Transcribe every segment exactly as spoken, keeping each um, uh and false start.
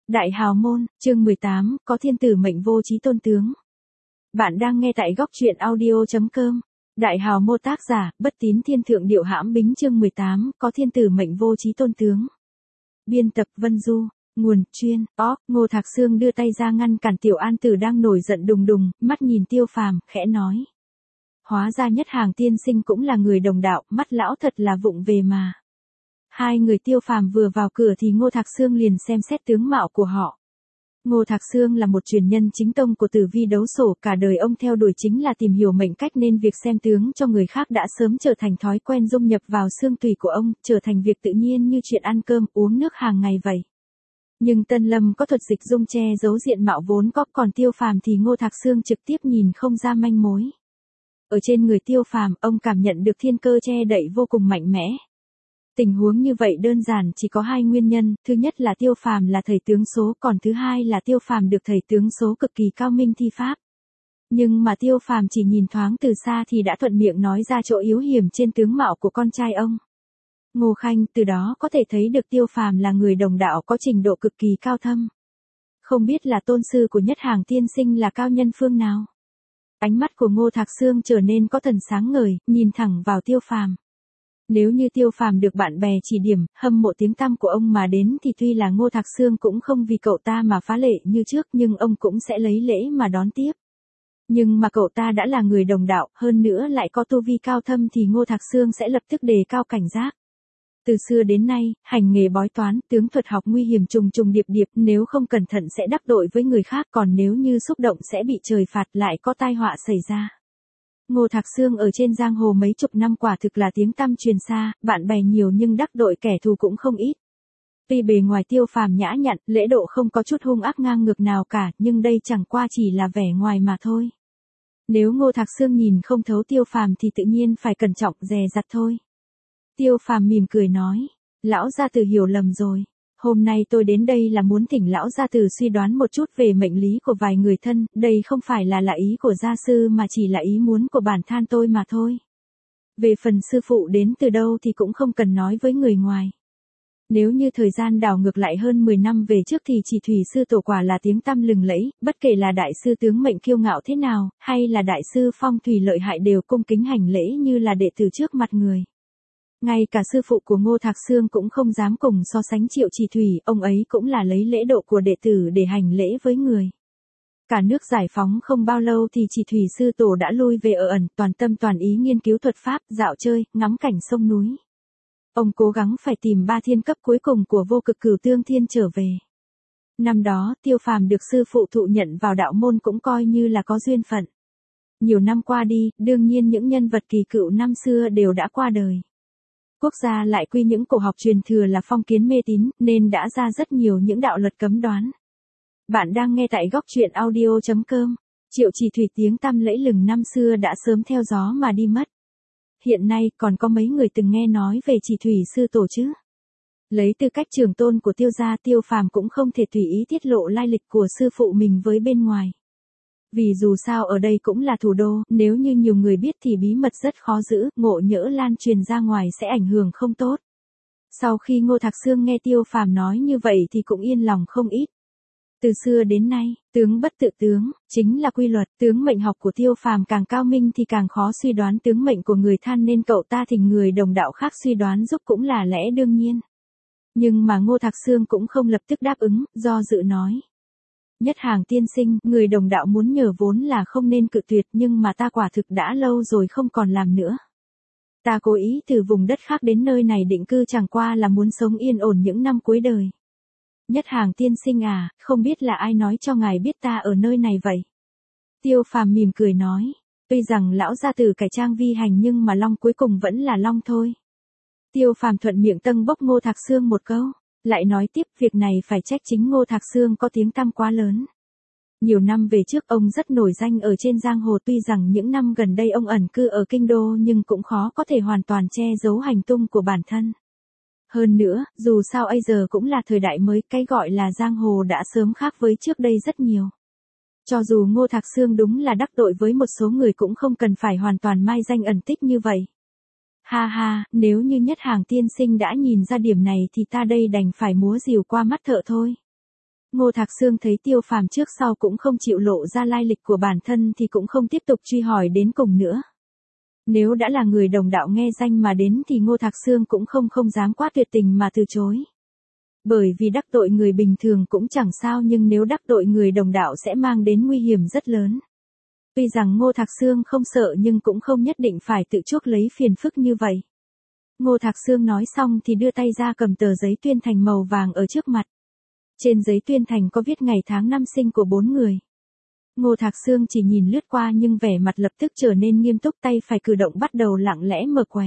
Đại hào môn, chương mười tám, có thiên tử mệnh vô chí tôn tướng. Bạn đang nghe tại góc truyện audio chấm com. Đại hào môn tác giả, Bất Tín Thiên Thượng Điệu Hãm Bính chương mười tám, có thiên tử mệnh vô chí tôn tướng. Biên tập Vân Du, nguồn, chuyên, ó, Ngô Thạc Sương đưa tay ra ngăn cản Tiểu An Tử đang nổi giận đùng đùng, mắt nhìn Tiêu Phàm, khẽ nói. Hóa ra Nhất Hàng tiên sinh cũng là người đồng đạo, mắt lão thật là vụng về mà. Hai người Tiêu Phàm vừa vào cửa thì Ngô Thạc Sương liền xem xét tướng mạo của họ. Ngô Thạc Sương là một truyền nhân chính tông của Tử Vi đấu sổ, cả đời ông theo đuổi chính là tìm hiểu mệnh cách nên việc xem tướng cho người khác đã sớm trở thành thói quen dung nhập vào xương tủy của ông, trở thành việc tự nhiên như chuyện ăn cơm, uống nước hàng ngày vậy. Nhưng Tân Lâm có thuật dịch dung che giấu diện mạo vốn có, còn Tiêu Phàm thì Ngô Thạc Sương trực tiếp nhìn không ra manh mối. Ở trên người Tiêu Phàm, ông cảm nhận được thiên cơ che đậy vô cùng mạnh mẽ. Tình huống như vậy đơn giản chỉ có hai nguyên nhân, thứ nhất là Tiêu Phàm là thầy tướng số, còn thứ hai là Tiêu Phàm được thầy tướng số cực kỳ cao minh thi pháp. Nhưng mà Tiêu Phàm chỉ nhìn thoáng từ xa thì đã thuận miệng nói ra chỗ yếu hiểm trên tướng mạo của con trai ông. Ngô Khanh từ đó có thể thấy được Tiêu Phàm là người đồng đạo có trình độ cực kỳ cao thâm. Không biết là tôn sư của Nhất Hàng tiên sinh là cao nhân phương nào? Ánh mắt của Ngô Thạc Sương trở nên có thần sáng ngời, nhìn thẳng vào Tiêu Phàm. Nếu như Tiêu Phàm được bạn bè chỉ điểm, hâm mộ tiếng tăm của ông mà đến thì tuy là Ngô Thạc Sương cũng không vì cậu ta mà phá lệ như trước, nhưng ông cũng sẽ lấy lễ mà đón tiếp. Nhưng mà cậu ta đã là người đồng đạo, hơn nữa lại có tu vi cao thâm thì Ngô Thạc Sương sẽ lập tức đề cao cảnh giác. Từ xưa đến nay, hành nghề bói toán, tướng thuật học nguy hiểm trùng trùng điệp điệp, nếu không cẩn thận sẽ đắc tội với người khác, còn nếu như xúc động sẽ bị trời phạt, lại có tai họa xảy ra. Ngô Thạc Sương ở trên giang hồ mấy chục năm quả thực là tiếng tăm truyền xa, bạn bè nhiều nhưng đắc tội kẻ thù cũng không ít. Tuy bề ngoài Tiêu Phàm nhã nhặn, lễ độ không có chút hung ác ngang ngược nào cả, nhưng đây chẳng qua chỉ là vẻ ngoài mà thôi. Nếu Ngô Thạc Sương nhìn không thấu Tiêu Phàm thì tự nhiên phải cẩn trọng dè dặt thôi. Tiêu Phàm mỉm cười nói, lão gia tử hiểu lầm rồi. Hôm nay tôi đến đây là muốn thỉnh lão gia tử suy đoán một chút về mệnh lý của vài người thân, đây không phải là là ý của gia sư mà chỉ là ý muốn của bản thân tôi mà thôi. Về phần sư phụ đến từ đâu thì cũng không cần nói với người ngoài. Nếu như thời gian đảo ngược lại hơn mười năm về trước thì chỉ Thủy sư tổ quả là tiếng tăm lừng lẫy, bất kể là đại sư tướng mệnh kiêu ngạo thế nào, hay là đại sư phong thủy lợi hại đều cung kính hành lễ như là đệ tử trước mặt người. Ngay cả sư phụ của Ngô Thạc Sương cũng không dám cùng so sánh Triệu Chỉ Thủy, ông ấy cũng là lấy lễ độ của đệ tử để hành lễ với người. Cả nước giải phóng không bao lâu thì Chỉ Thủy sư tổ đã lui về ở ẩn, toàn tâm toàn ý nghiên cứu thuật pháp, dạo chơi, ngắm cảnh sông núi. Ông cố gắng phải tìm ba thiên cấp cuối cùng của vô cực cửu tương thiên trở về. Năm đó, Tiêu Phàm được sư phụ thụ nhận vào đạo môn cũng coi như là có duyên phận. Nhiều năm qua đi, đương nhiên những nhân vật kỳ cựu năm xưa đều đã qua đời. Quốc gia lại quy những cổ học truyền thừa là phong kiến mê tín, nên đã ra rất nhiều những đạo luật cấm đoán. Bạn đang nghe tại góc truyện audio chấm com. Triệu Chỉ Thủy tiếng tăm lẫy lừng năm xưa đã sớm theo gió mà đi mất. Hiện nay còn có mấy người từng nghe nói về Chỉ Thủy sư tổ chứ? Lấy tư cách trưởng tôn của Tiêu gia, Tiêu Phàm cũng không thể tùy ý tiết lộ lai lịch của sư phụ mình với bên ngoài. Vì dù sao ở đây cũng là thủ đô, nếu như nhiều người biết thì bí mật rất khó giữ, ngộ nhỡ lan truyền ra ngoài sẽ ảnh hưởng không tốt. Sau khi Ngô Thạc Sương nghe Tiêu Phàm nói như vậy thì cũng yên lòng không ít. Từ xưa đến nay, tướng bất tự tướng, chính là quy luật, tướng mệnh học của Tiêu Phàm càng cao minh thì càng khó suy đoán tướng mệnh của người thân nên cậu ta thỉnh người đồng đạo khác suy đoán giúp cũng là lẽ đương nhiên. Nhưng mà Ngô Thạc Sương cũng không lập tức đáp ứng, do dự nói. Nhất Hàng tiên sinh, người đồng đạo muốn nhờ vốn là không nên cự tuyệt nhưng mà ta quả thực đã lâu rồi không còn làm nữa. Ta cố ý từ vùng đất khác đến nơi này định cư chẳng qua là muốn sống yên ổn những năm cuối đời. Nhất Hàng tiên sinh à, không biết là ai nói cho ngài biết ta ở nơi này vậy? Tiêu Phàm mỉm cười nói, tuy rằng lão gia tử cải trang vi hành nhưng mà long cuối cùng vẫn là long thôi. Tiêu Phàm thuận miệng tâng bốc Ngô Thạc Sương một câu. Lại nói tiếp, việc này phải trách chính Ngô Thạc Sương có tiếng tăm quá lớn. Nhiều năm về trước ông rất nổi danh ở trên giang hồ, tuy rằng những năm gần đây ông ẩn cư ở kinh đô nhưng cũng khó có thể hoàn toàn che giấu hành tung của bản thân. Hơn nữa, dù sao bây giờ cũng là thời đại mới, cái gọi là giang hồ đã sớm khác với trước đây rất nhiều. Cho dù Ngô Thạc Sương đúng là đắc tội với một số người cũng không cần phải hoàn toàn mai danh ẩn tích như vậy. Ha ha, nếu như Nhất Hàng tiên sinh đã nhìn ra điểm này thì ta đây đành phải múa rìu qua mắt thợ thôi. Ngô Thạc Sương thấy Tiêu Phàm trước sau cũng không chịu lộ ra lai lịch của bản thân thì cũng không tiếp tục truy hỏi đến cùng nữa. Nếu đã là người đồng đạo nghe danh mà đến thì Ngô Thạc Sương cũng không không dám quá tuyệt tình mà từ chối. Bởi vì đắc tội người bình thường cũng chẳng sao, nhưng nếu đắc tội người đồng đạo sẽ mang đến nguy hiểm rất lớn. Tuy rằng Ngô Thạc Sương không sợ nhưng cũng không nhất định phải tự chuốc lấy phiền phức như vậy. Ngô Thạc Sương nói xong thì đưa tay ra cầm tờ giấy tuyên thành màu vàng ở trước mặt. Trên giấy tuyên thành có viết ngày tháng năm sinh của bốn người. Ngô Thạc Sương chỉ nhìn lướt qua nhưng vẻ mặt lập tức trở nên nghiêm túc, tay phải cử động bắt đầu lặng lẽ mở quẻ.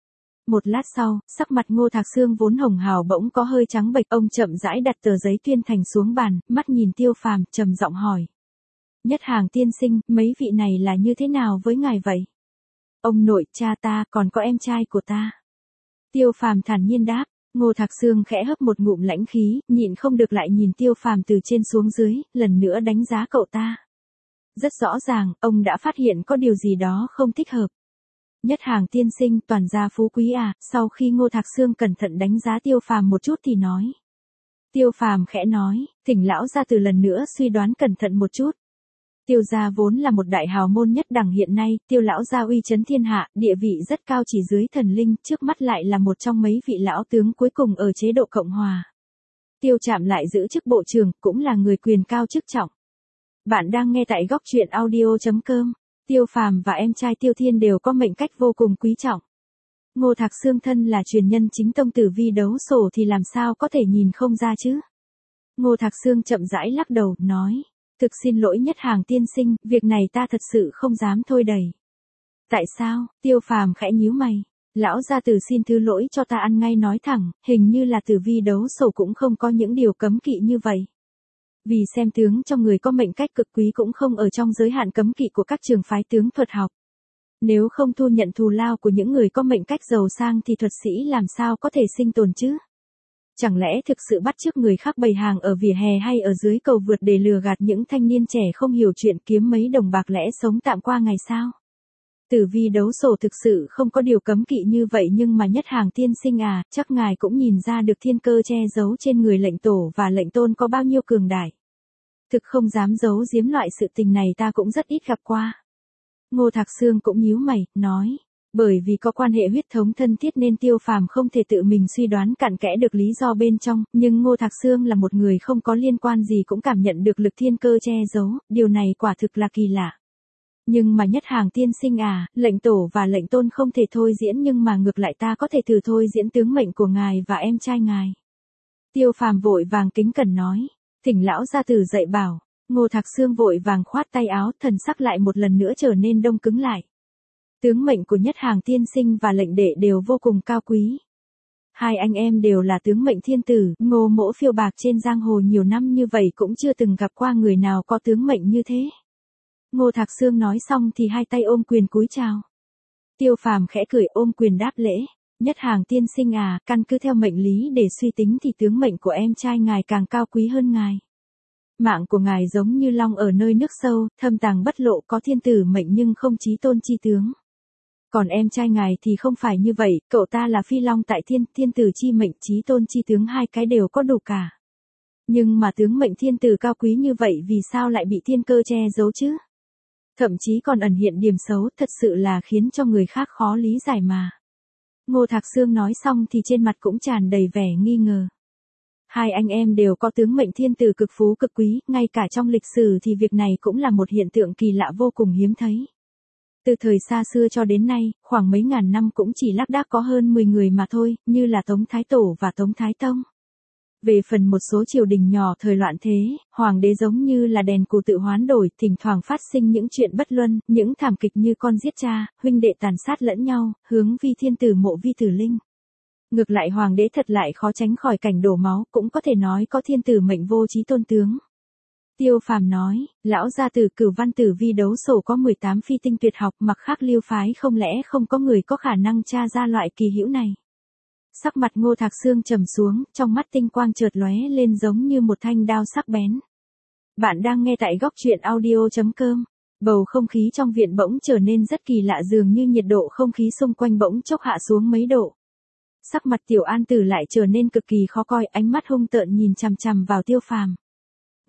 Một lát sau, sắc mặt Ngô Thạc Sương vốn hồng hào bỗng có hơi trắng bệch, ông chậm rãi đặt tờ giấy tuyên thành xuống bàn, mắt nhìn Tiêu Phàm, trầm giọng hỏi. Nhất Hàng tiên sinh, mấy vị này là như thế nào với ngài vậy? Ông nội, cha ta, còn có em trai của ta. Tiêu Phàm thản nhiên đáp. Ngô Thạc Sương khẽ hấp một ngụm lãnh khí, nhịn không được lại nhìn Tiêu Phàm từ trên xuống dưới, lần nữa đánh giá cậu ta. Rất rõ ràng, ông đã phát hiện có điều gì đó không thích hợp. Nhất Hàng tiên sinh, toàn gia phú quý à? Sau khi Ngô Thạc Sương cẩn thận đánh giá Tiêu Phàm một chút thì nói. Tiêu Phàm khẽ nói, thỉnh lão gia từ lần nữa suy đoán cẩn thận một chút. Tiêu gia vốn là một đại hào môn nhất đẳng hiện nay, Tiêu lão gia uy chấn thiên hạ, địa vị rất cao chỉ dưới thần linh, trước mắt lại là một trong mấy vị lão tướng cuối cùng ở chế độ Cộng hòa. Tiêu Trạm lại giữ chức bộ trưởng, cũng là người quyền cao chức trọng. Bạn đang nghe tại góc truyện audio chấm com. Tiêu Phàm và em trai Tiêu Thiên đều có mệnh cách vô cùng quý trọng. Ngô Thạc Sương thân là truyền nhân chính tông tử vi đấu sổ thì làm sao có thể nhìn không ra chứ? Ngô Thạc Sương chậm rãi lắc đầu, nói. Thực xin lỗi Nhất Hàng tiên sinh, việc này ta thật sự không dám thôi đẩy. Tại sao? Tiêu Phàm khẽ nhíu mày. Lão gia tử xin thứ lỗi cho ta ăn ngay nói thẳng, hình như là tử vi đấu sổ cũng không có những điều cấm kỵ như vậy. Vì xem tướng cho người có mệnh cách cực quý cũng không ở trong giới hạn cấm kỵ của các trường phái tướng thuật học. Nếu không thu nhận thù lao của những người có mệnh cách giàu sang thì thuật sĩ làm sao có thể sinh tồn chứ? Chẳng lẽ thực sự bắt chước người khác bày hàng ở vỉa hè hay ở dưới cầu vượt để lừa gạt những thanh niên trẻ không hiểu chuyện kiếm mấy đồng bạc lẽ sống tạm qua ngày sao? Tử vi đấu sổ thực sự không có điều cấm kỵ như vậy, nhưng mà Nhất Hàng tiên sinh à, chắc ngài cũng nhìn ra được thiên cơ che giấu trên người lệnh tổ và lệnh tôn có bao nhiêu cường đại. Thực không dám giấu giếm, loại sự tình này ta cũng rất ít gặp qua. Ngô Thạc Sương cũng nhíu mày, nói. Bởi vì có quan hệ huyết thống thân thiết nên Tiêu Phàm không thể tự mình suy đoán cặn kẽ được lý do bên trong, nhưng Ngô Thạc Sương là một người không có liên quan gì cũng cảm nhận được lực thiên cơ che giấu, điều này quả thực là kỳ lạ. Nhưng mà Nhất Hàng tiên sinh à, lệnh tổ và lệnh tôn không thể thôi diễn, nhưng mà ngược lại ta có thể thử thôi diễn tướng mệnh của ngài và em trai ngài. Tiêu Phàm vội vàng kính cẩn nói, thỉnh lão gia tử dạy bảo. Ngô Thạc Sương vội vàng khoát tay áo, thần sắc lại một lần nữa trở nên đông cứng lại. Tướng mệnh của Nhất Hàng tiên sinh và lệnh đệ đều vô cùng cao quý. Hai anh em đều là tướng mệnh thiên tử, Ngô mỗ phiêu bạc trên giang hồ nhiều năm như vậy cũng chưa từng gặp qua người nào có tướng mệnh như thế. Ngô Thạc Sương nói xong thì hai tay ôm quyền cúi chào. Tiêu Phàm khẽ cười ôm quyền đáp lễ. Nhất Hàng tiên sinh à, căn cứ theo mệnh lý để suy tính thì tướng mệnh của em trai ngài càng cao quý hơn ngài. Mạng của ngài giống như long ở nơi nước sâu, thâm tàng bất lộ, có thiên tử mệnh nhưng không chí tôn chi tướng. Còn em trai ngài thì không phải như vậy, cậu ta là phi long tại thiên, thiên tử chi mệnh, chí tôn chi tướng, hai cái đều có đủ cả. Nhưng mà tướng mệnh thiên tử cao quý như vậy vì sao lại bị thiên cơ che giấu chứ? Thậm chí còn ẩn hiện điểm xấu, thật sự là khiến cho người khác khó lý giải mà. Ngô Thạc Sương nói xong thì trên mặt cũng tràn đầy vẻ nghi ngờ. Hai anh em đều có tướng mệnh thiên tử cực phú cực quý, ngay cả trong lịch sử thì việc này cũng là một hiện tượng kỳ lạ vô cùng hiếm thấy. Từ thời xa xưa cho đến nay, khoảng mấy ngàn năm cũng chỉ lác đác có hơn mười người mà thôi, như là Tống Thái Tổ và Tống Thái Tông. Về phần một số triều đình nhỏ thời loạn thế, hoàng đế giống như là đèn cù tự hoán đổi, thỉnh thoảng phát sinh những chuyện bất luân, những thảm kịch như con giết cha, huynh đệ tàn sát lẫn nhau, hướng vi thiên tử mộ vi tử linh. Ngược lại hoàng đế thật lại khó tránh khỏi cảnh đổ máu, cũng có thể nói có thiên tử mệnh vô chí tôn tướng. Tiêu Phàm nói, lão gia tử Cửu Văn tử vi đấu sổ có mười tám phi tinh tuyệt học, mặc khác lưu phái không lẽ không có người có khả năng tra ra loại kỳ hữu này. Sắc mặt Ngô Thạc Sương trầm xuống, trong mắt tinh quang chợt lóe lên giống như một thanh đao sắc bén. Bạn đang nghe tại góc truyện audio chấm com. Bầu không khí trong viện bỗng trở nên rất kỳ lạ, dường như nhiệt độ không khí xung quanh bỗng chốc hạ xuống mấy độ. Sắc mặt Tiểu An Tử lại trở nên cực kỳ khó coi, ánh mắt hung tợn nhìn chằm chằm vào Tiêu Phàm.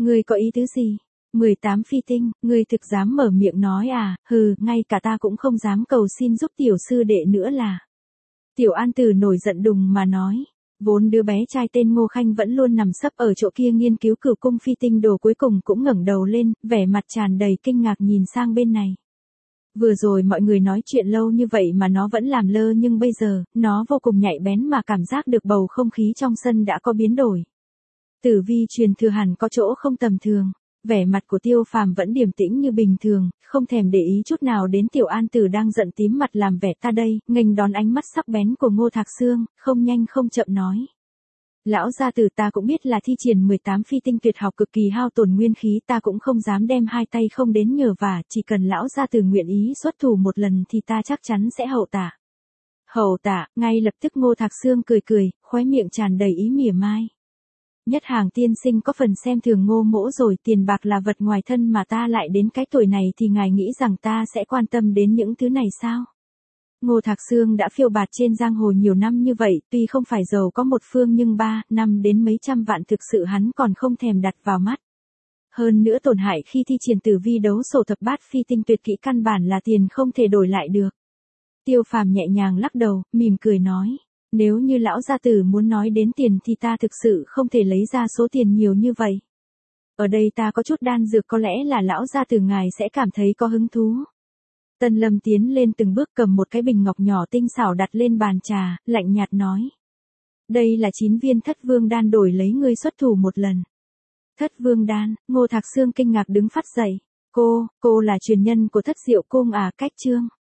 Ngươi có ý tứ gì? mười tám phi tinh, ngươi thực dám mở miệng nói à, hừ, ngay cả ta cũng không dám cầu xin giúp tiểu sư đệ nữa là. Tiểu An Tử nổi giận đùng mà nói. Vốn đứa bé trai tên Ngô Khanh vẫn luôn nằm sấp ở chỗ kia nghiên cứu cửu cung phi tinh đồ cuối cùng cũng ngẩng đầu lên, vẻ mặt tràn đầy kinh ngạc nhìn sang bên này. Vừa rồi mọi người nói chuyện lâu như vậy mà nó vẫn làm lơ nhưng bây giờ, nó vô cùng nhạy bén mà cảm giác được bầu không khí trong sân đã có biến đổi. Tử vi truyền thừa hẳn có chỗ không tầm thường. Vẻ mặt của Tiêu Phàm vẫn điềm tĩnh như bình thường, không thèm để ý chút nào đến Tiểu An Tử đang giận tím mặt làm vẻ ta đây, nghênh đón ánh mắt sắc bén của Ngô Thạc Sương, không nhanh không chậm nói. Lão gia tử, ta cũng biết là thi triển mười tám phi tinh tuyệt học cực kỳ hao tổn nguyên khí, ta cũng không dám đem hai tay không đến nhờ vả, chỉ cần lão gia tử nguyện ý xuất thủ một lần thì ta chắc chắn sẽ hậu tạ. Hậu tạ, ngay lập tức Ngô Thạc Sương cười cười, khóe miệng tràn đầy ý mỉa mai. Nhất Hàng tiên sinh có phần xem thường Ngô mỗ rồi, tiền bạc là vật ngoài thân mà ta lại đến cái tuổi này thì ngài nghĩ rằng ta sẽ quan tâm đến những thứ này sao? Ngô Thạc Sương đã phiêu bạt trên giang hồ nhiều năm như vậy, tuy không phải giàu có một phương nhưng ba, năm đến mấy trăm vạn thực sự hắn còn không thèm đặt vào mắt. Hơn nữa tổn hại khi thi triển tử vi đấu sổ thập bát phi tinh tuyệt kỹ căn bản là tiền không thể đổi lại được. Tiêu Phàm nhẹ nhàng lắc đầu, mỉm cười nói. Nếu như lão gia tử muốn nói đến tiền thì ta thực sự không thể lấy ra số tiền nhiều như vậy. Ở đây ta có chút đan dược, có lẽ là lão gia tử ngài sẽ cảm thấy có hứng thú. Tân Lâm tiến lên từng bước cầm một cái bình ngọc nhỏ tinh xảo đặt lên bàn trà, lạnh nhạt nói. Đây là chín viên thất vương đan, đổi lấy ngươi xuất thủ một lần. Thất vương đan, Ngô Thạc Sương kinh ngạc đứng phát dậy. Cô, cô là truyền nhân của Thất Diệu Cung à? Cách chương.